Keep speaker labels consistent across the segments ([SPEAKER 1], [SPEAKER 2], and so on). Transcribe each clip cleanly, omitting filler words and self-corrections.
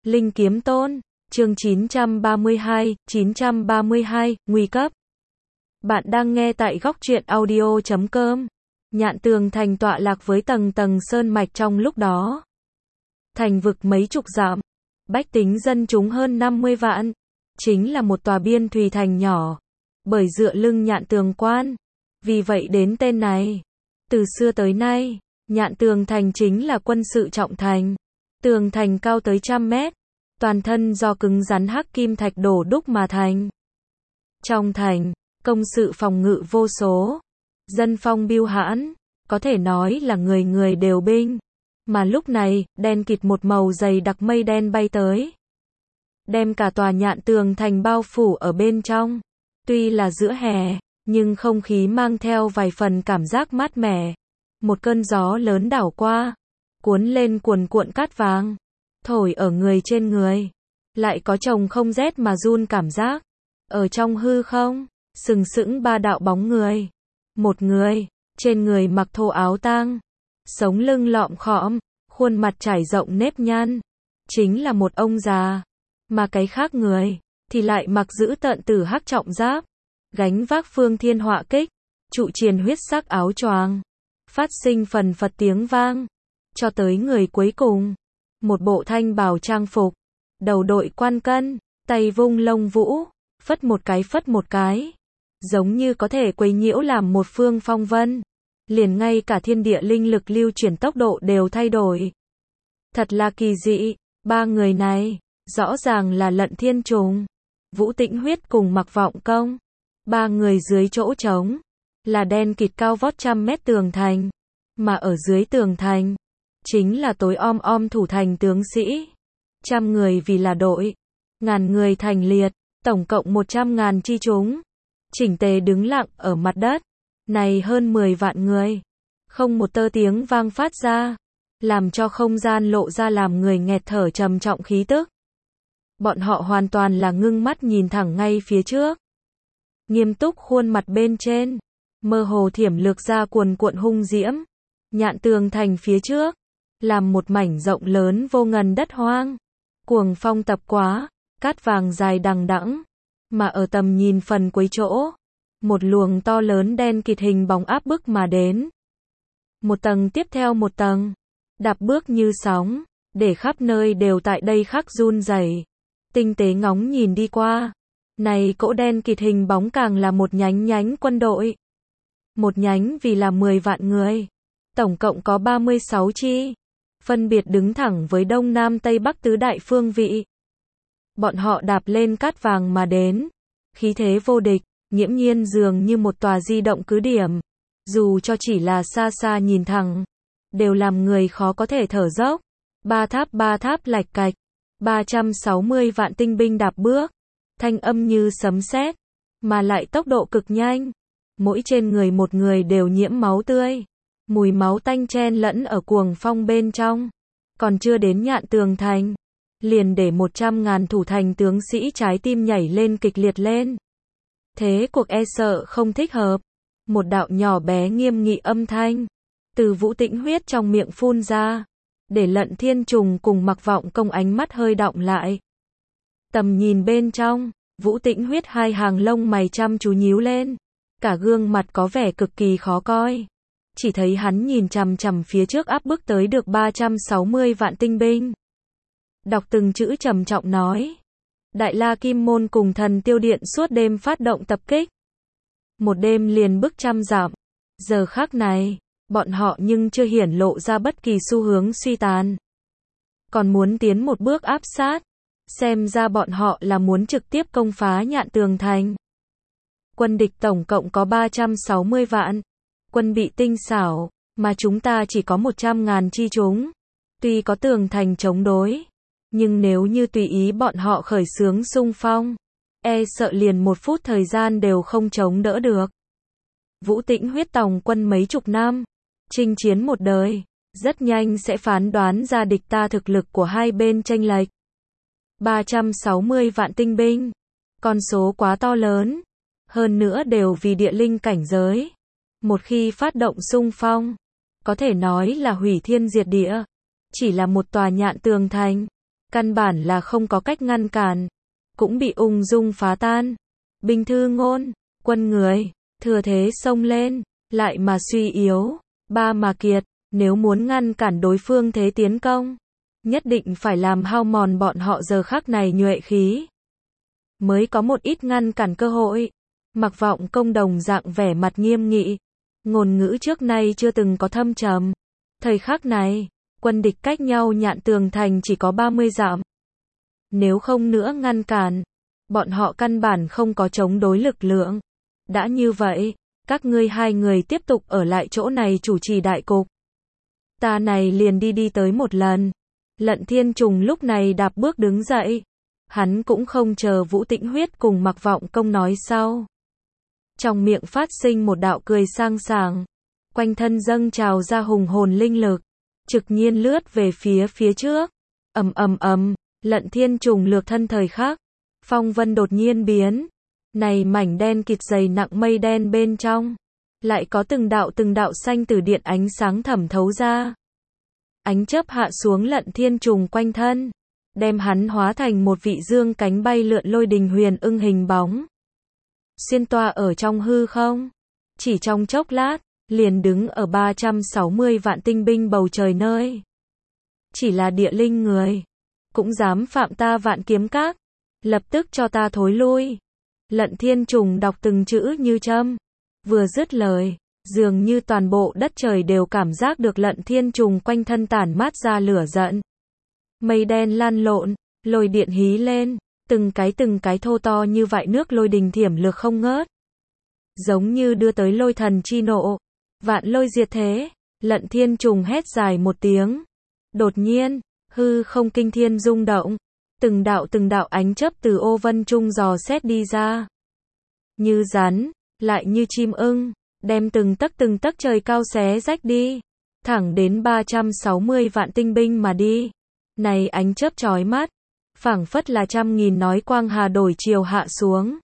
[SPEAKER 1] Linh Kiếm Tôn, chương 932, nguy cấp. Bạn đang nghe tại góc truyện audio.com. Nhạn Tường Thành tọa lạc với tầng tầng sơn mạch trong lúc đó. Thành vực mấy chục dặm, bách tính dân chúng hơn 50 vạn, chính là một tòa biên thùy thành nhỏ, bởi dựa lưng Nhạn Tường Quan, vì vậy đến tên này. Từ xưa tới nay, Nhạn Tường Thành chính là quân sự trọng thành. Tường thành cao tới 100 mét, toàn thân do cứng rắn hắc kim thạch đổ đúc mà thành. Trong thành, công sự phòng ngự vô số, dân phong biêu hãn, có thể nói là người người đều binh. Mà lúc này, đen kịt một màu dày đặc mây đen bay tới, đem cả tòa Nhạn Tường Thành bao phủ ở bên trong. Tuy là giữa hè, nhưng không khí mang theo vài phần cảm giác mát mẻ. Một cơn gió lớn đảo qua, cuốn lên cuồn cuộn cát vàng, thổi ở người trên người, lại có chồng không rét mà run cảm giác. Ở trong hư không, sừng sững ba đạo bóng người. Một người, trên người mặc thô áo tang, sống lưng lọm khõm, khuôn mặt trải rộng nếp nhăn, chính là một ông già. Mà cái khác người, thì lại mặc giữ tợn tử hắc trọng giáp, gánh vác phương thiên họa kích, trụ triền huyết sắc áo choàng, phát sinh phần phật tiếng vang. Cho tới người cuối cùng, một bộ thanh bào trang phục, đầu đội quan cân, tay vung lông vũ, phất một cái, giống như có thể quấy nhiễu làm một phương phong vân. Liền ngay cả thiên địa linh lực lưu chuyển tốc độ đều thay đổi. Thật là kỳ dị, ba người này, rõ ràng là Lận Thiên Trùng, Vũ Tĩnh Huyết cùng Mặc Vọng Công. Ba người dưới chỗ trống, là đen kịt cao vót 100 mét tường thành, mà ở dưới tường thành, chính là tối om thủ thành tướng sĩ. 100 người vì là đội, ngàn người thành liệt, tổng cộng 100.000 chi chúng, chỉnh tề đứng lặng ở mặt đất. Này hơn 10 vạn người, không một tơ tiếng vang phát ra, làm cho không gian lộ ra làm người nghẹt thở trầm trọng khí tức. Bọn họ hoàn toàn là ngưng mắt nhìn thẳng ngay phía trước. Nghiêm túc khuôn mặt bên trên, mơ hồ thiểm lược ra cuồn cuộn hung diễm. Nhạn Tường Thành phía trước, làm một mảnh rộng lớn vô ngần đất hoang. Cuồng phong tập quá, cát vàng dài đằng đẵng, mà ở tầm nhìn phần cuối chỗ, một luồng to lớn đen kịt hình bóng áp bức mà đến. Một tầng tiếp theo một tầng, đạp bước như sóng, để khắp nơi đều tại đây khắc run rẩy. Tinh tế ngóng nhìn đi qua, này cỗ đen kịt hình bóng càng là một nhánh quân đội. Một nhánh vì là 10 vạn người, tổng cộng có 36 chi, phân biệt đứng thẳng với đông nam tây bắc tứ đại phương vị. Bọn họ đạp lên cát vàng mà đến, khí thế vô địch, nghiễm nhiên dường như một tòa di động cứ điểm. Dù cho chỉ là xa xa nhìn thẳng, đều làm người khó có thể thở dốc. Ba tháp lạch cạch, 360 vạn tinh binh đạp bước, thanh âm như sấm sét, mà lại tốc độ cực nhanh. Mỗi trên người một người đều nhiễm máu tươi, mùi máu tanh chen lẫn ở cuồng phong bên trong. Còn chưa đến Nhạn Tường Thành, liền để 100.000 thủ thành tướng sĩ trái tim nhảy lên kịch liệt lên. Thế cuộc e sợ không thích hợp. Một đạo nhỏ bé nghiêm nghị âm thanh từ Vũ Tĩnh Huyết trong miệng phun ra, để Lận Thiên Trùng cùng Mặc Vọng Công ánh mắt hơi đọng lại. Tầm nhìn bên trong, Vũ Tĩnh Huyết hai hàng lông mày chăm chú nhíu lên, cả gương mặt có vẻ cực kỳ khó coi. Chỉ thấy hắn nhìn chằm chằm phía trước áp bức tới được 360 vạn tinh binh. Đọc từng chữ trầm trọng nói: Đại La Kim Môn cùng Thần Tiêu Điện suốt đêm phát động tập kích. Một đêm liền bức 100 dặm. Giờ khắc này, bọn họ nhưng chưa hiển lộ ra bất kỳ xu hướng suy tàn. Còn muốn tiến một bước áp sát. Xem ra bọn họ là muốn trực tiếp công phá Nhạn Tường Thành. Quân địch tổng cộng có 360 vạn. Quân bị tinh xảo, mà chúng ta chỉ có 100.000 chi chúng. Tuy có tường thành chống đối, nhưng nếu như tùy ý bọn họ khởi xướng xung phong, e sợ liền một phút thời gian đều không chống đỡ được. Vũ Tĩnh Huyết tòng quân mấy chục năm, chinh chiến một đời, rất nhanh sẽ phán đoán ra địch ta thực lực của hai bên chênh lệch. 360 vạn tinh binh, con số quá to lớn, hơn nữa đều vì địa linh cảnh giới. Một khi phát động xung phong, có thể nói là hủy thiên diệt địa. Chỉ là một tòa Nhạn Tường Thành, căn bản là không có cách ngăn cản, cũng bị ung dung phá tan. Binh Thư Ngôn, quân người, thừa thế xông lên, lại mà suy yếu, ba mà kiệt, nếu muốn ngăn cản đối phương thế tiến công, nhất định phải làm hao mòn bọn họ giờ khắc này nhuệ khí, mới có một ít ngăn cản cơ hội. Mặc Vọng Công đồng dạng vẻ mặt nghiêm nghị, ngôn ngữ trước nay chưa từng có thâm trầm. Thời khắc này, quân địch cách nhau Nhạn Tường Thành chỉ có 30 dặm. Nếu không nữa ngăn cản, bọn họ căn bản không có chống đối lực lượng. Đã như vậy, các ngươi hai người tiếp tục ở lại chỗ này chủ trì đại cục. Ta này liền đi tới một lần. Lận Thiên Trùng lúc này đạp bước đứng dậy. Hắn cũng không chờ Vũ Tĩnh Huyết cùng Mặc Vọng Công nói sau. Trong miệng phát sinh một đạo cười sang sảng, quanh thân dâng trào ra hùng hồn linh lực, trực nhiên lướt về phía trước. Ầm ầm ầm, Lận Thiên Trùng lược thân thời khắc, phong vân đột nhiên biến. Này mảnh đen kịt dày nặng mây đen bên trong, lại có từng đạo xanh từ điện ánh sáng thẩm thấu ra. Ánh chớp hạ xuống Lận Thiên Trùng quanh thân, đem hắn hóa thành một vị dương cánh bay lượn lôi đình huyền ưng hình bóng. Xuyên toa ở trong hư không, chỉ trong chốc lát, liền đứng ở 360 vạn tinh binh bầu trời nơi. Chỉ là địa linh người, cũng dám phạm ta Vạn Kiếm Các, lập tức cho ta thối lui. Lận Thiên Trùng đọc từng chữ như châm, vừa dứt lời, dường như toàn bộ đất trời đều cảm giác được Lận Thiên Trùng quanh thân tản mát ra lửa giận. Mây đen lan lộn, lôi điện hí lên, từng cái thô to như vại nước lôi đình thiểm lược không ngớt. Giống như đưa tới lôi thần chi nộ, vạn lôi diệt thế. Lận Thiên Trùng hét dài một tiếng. Đột nhiên, hư không kinh thiên rung động, từng đạo ánh chớp từ ô vân trung dò xét đi ra. Như rắn, lại như chim ưng, đem từng tấc trời cao xé rách đi, thẳng đến 360 vạn tinh binh mà đi. Này ánh chớp chói mắt, phảng phất là trăm nghìn nói quang hà đổi chiều hạ xuống,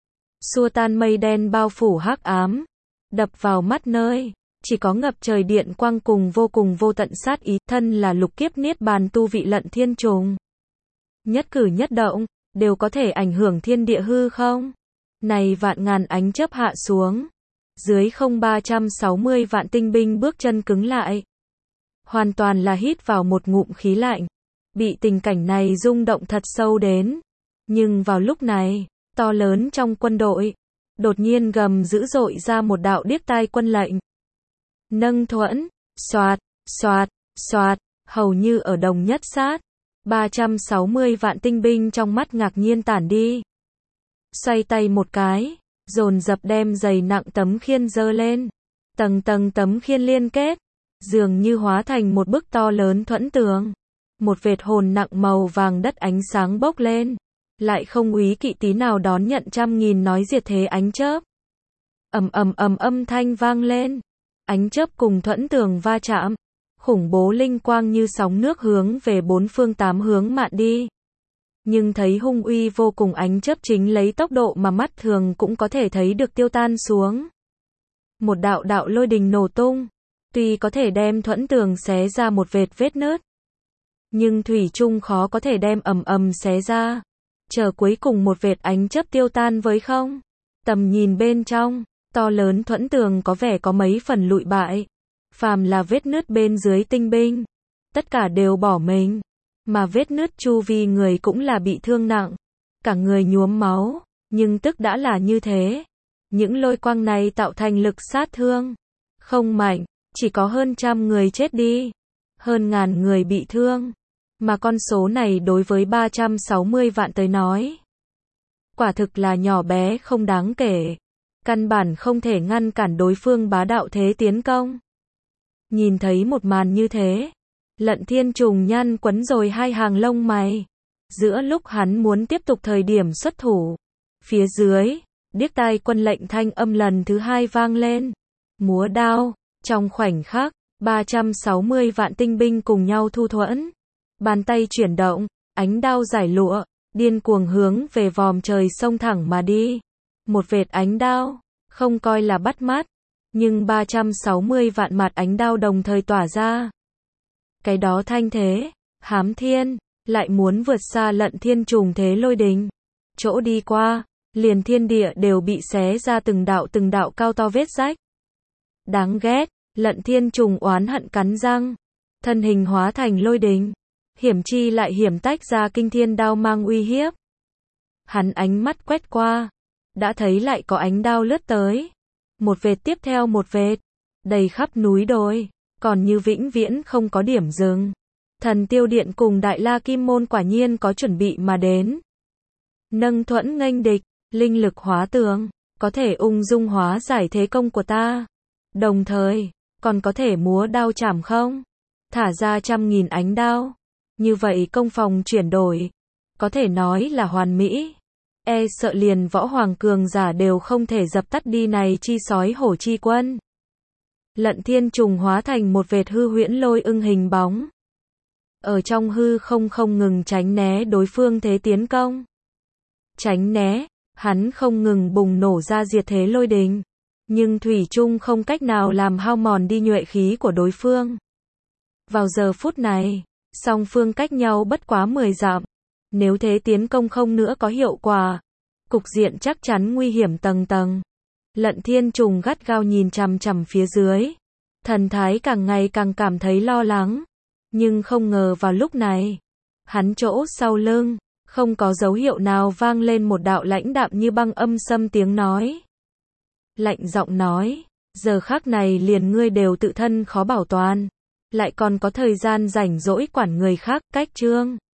[SPEAKER 1] xua tan mây đen bao phủ hắc ám, đập vào mắt nơi, chỉ có ngập trời điện quang cùng vô tận sát ý. Thân là lục kiếp niết bàn tu vị Lận Thiên Trùng, nhất cử nhất động, đều có thể ảnh hưởng thiên địa hư không. Này vạn ngàn ánh chớp hạ xuống, dưới không 360 vạn tinh binh bước chân cứng lại. Hoàn toàn là hít vào một ngụm khí lạnh, bị tình cảnh này rung động thật sâu đến. Nhưng vào lúc này, to lớn trong quân đội, đột nhiên gầm dữ dội ra một đạo điếc tai quân lệnh. Nâng thuẫn, xoạt, xoạt, xoạt, hầu như ở đồng nhất sát. 360 vạn tinh binh trong mắt ngạc nhiên tản đi. Xoay tay một cái, dồn dập đem dày nặng tấm khiên giơ lên. Tầng tấm khiên liên kết, dường như hóa thành một bức to lớn thuẫn tường. Một vệt hồn nặng màu vàng đất ánh sáng bốc lên, lại không úy kỵ tí nào đón nhận trăm nghìn nói diệt thế ánh chớp. Âm thanh vang lên, ánh chớp cùng thuẫn tường va chạm, khủng bố linh quang như sóng nước hướng về bốn phương tám hướng mạn đi. Nhưng thấy hung uy vô cùng ánh chớp chính lấy tốc độ mà mắt thường cũng có thể thấy được tiêu tan xuống. Một đạo lôi đình nổ tung, tuy có thể đem thuẫn tường xé ra một vết nứt, nhưng thủy chung khó có thể đem xé ra. Chờ cuối cùng một vệt ánh chớp tiêu tan với không. Tầm nhìn bên trong, to lớn thuẫn tường có vẻ có mấy phần lụi bại. Phàm là vết nứt bên dưới tinh binh, tất cả đều bỏ mình. Mà vết nứt chu vi người cũng là bị thương nặng, cả người nhuốm máu, nhưng tức đã là như thế. Những lôi quang này tạo thành lực sát thương không mạnh, chỉ có hơn trăm người chết đi, hơn ngàn người bị thương. Mà con số này đối với 360 vạn tới nói, quả thực là nhỏ bé không đáng kể, căn bản không thể ngăn cản đối phương bá đạo thế tiến công. Nhìn thấy một màn như thế, Lận Thiên Trùng nhăn quấn rồi hai hàng lông mày. Giữa lúc hắn muốn tiếp tục thời điểm xuất thủ, phía dưới, điếc tai quân lệnh thanh âm lần thứ hai vang lên. Múa đao, trong khoảnh khắc, 360 vạn tinh binh cùng nhau thu thuẫn. Bàn tay chuyển động, ánh đao giải lụa, điên cuồng hướng về vòm trời xông thẳng mà đi. Một vệt ánh đao, không coi là bắt mắt, nhưng 360 vạn mặt ánh đao đồng thời tỏa ra. Cái đó thanh thế, hám thiên, lại muốn vượt xa Lận Thiên Trùng thế lôi đình. Chỗ đi qua, liền thiên địa đều bị xé ra từng đạo cao to vết rách. Đáng ghét, Lận Thiên Trùng oán hận cắn răng, thân hình hóa thành lôi đình, hiểm chi lại hiểm tách ra kinh thiên đao mang uy hiếp. Hắn ánh mắt quét qua, đã thấy lại có ánh đao lướt tới, một vệt tiếp theo một vệt, đầy khắp núi đồi, còn như vĩnh viễn không có điểm dừng. Thần Tiêu Điện cùng Đại La Kim Môn quả nhiên có chuẩn bị mà đến. Nâng thuẫn nghênh địch, linh lực hóa tường, có thể ung dung hóa giải thế công của ta. Đồng thời, còn có thể múa đao chảm không? Thả ra trăm nghìn ánh đao. Như vậy công phòng chuyển đổi, có thể nói là hoàn mỹ. E sợ liền võ hoàng cường giả đều không thể dập tắt đi này chi sói hổ chi quân. Lận Thiên Trùng hóa thành một vệt hư huyễn lôi ưng hình bóng. Ở trong hư không ngừng tránh né đối phương thế tiến công. Tránh né, hắn không ngừng bùng nổ ra diệt thế lôi đình. Nhưng thủy chung không cách nào làm hao mòn đi nhuệ khí của đối phương. Vào giờ phút này, song phương cách nhau bất quá 10 dặm. Nếu thế tiến công không nữa có hiệu quả, cục diện chắc chắn nguy hiểm tầng tầng. Lận Thiên Trùng gắt gao nhìn chằm chằm phía dưới. Thần thái càng ngày càng cảm thấy lo lắng. Nhưng không ngờ vào lúc này, hắn chỗ sau lưng, không có dấu hiệu nào vang lên một đạo lãnh đạm như băng âm xâm tiếng nói. Lạnh giọng nói, giờ khắc này liền ngươi đều tự thân khó bảo toàn, lại còn có thời gian rảnh rỗi quản người khác, cách chương.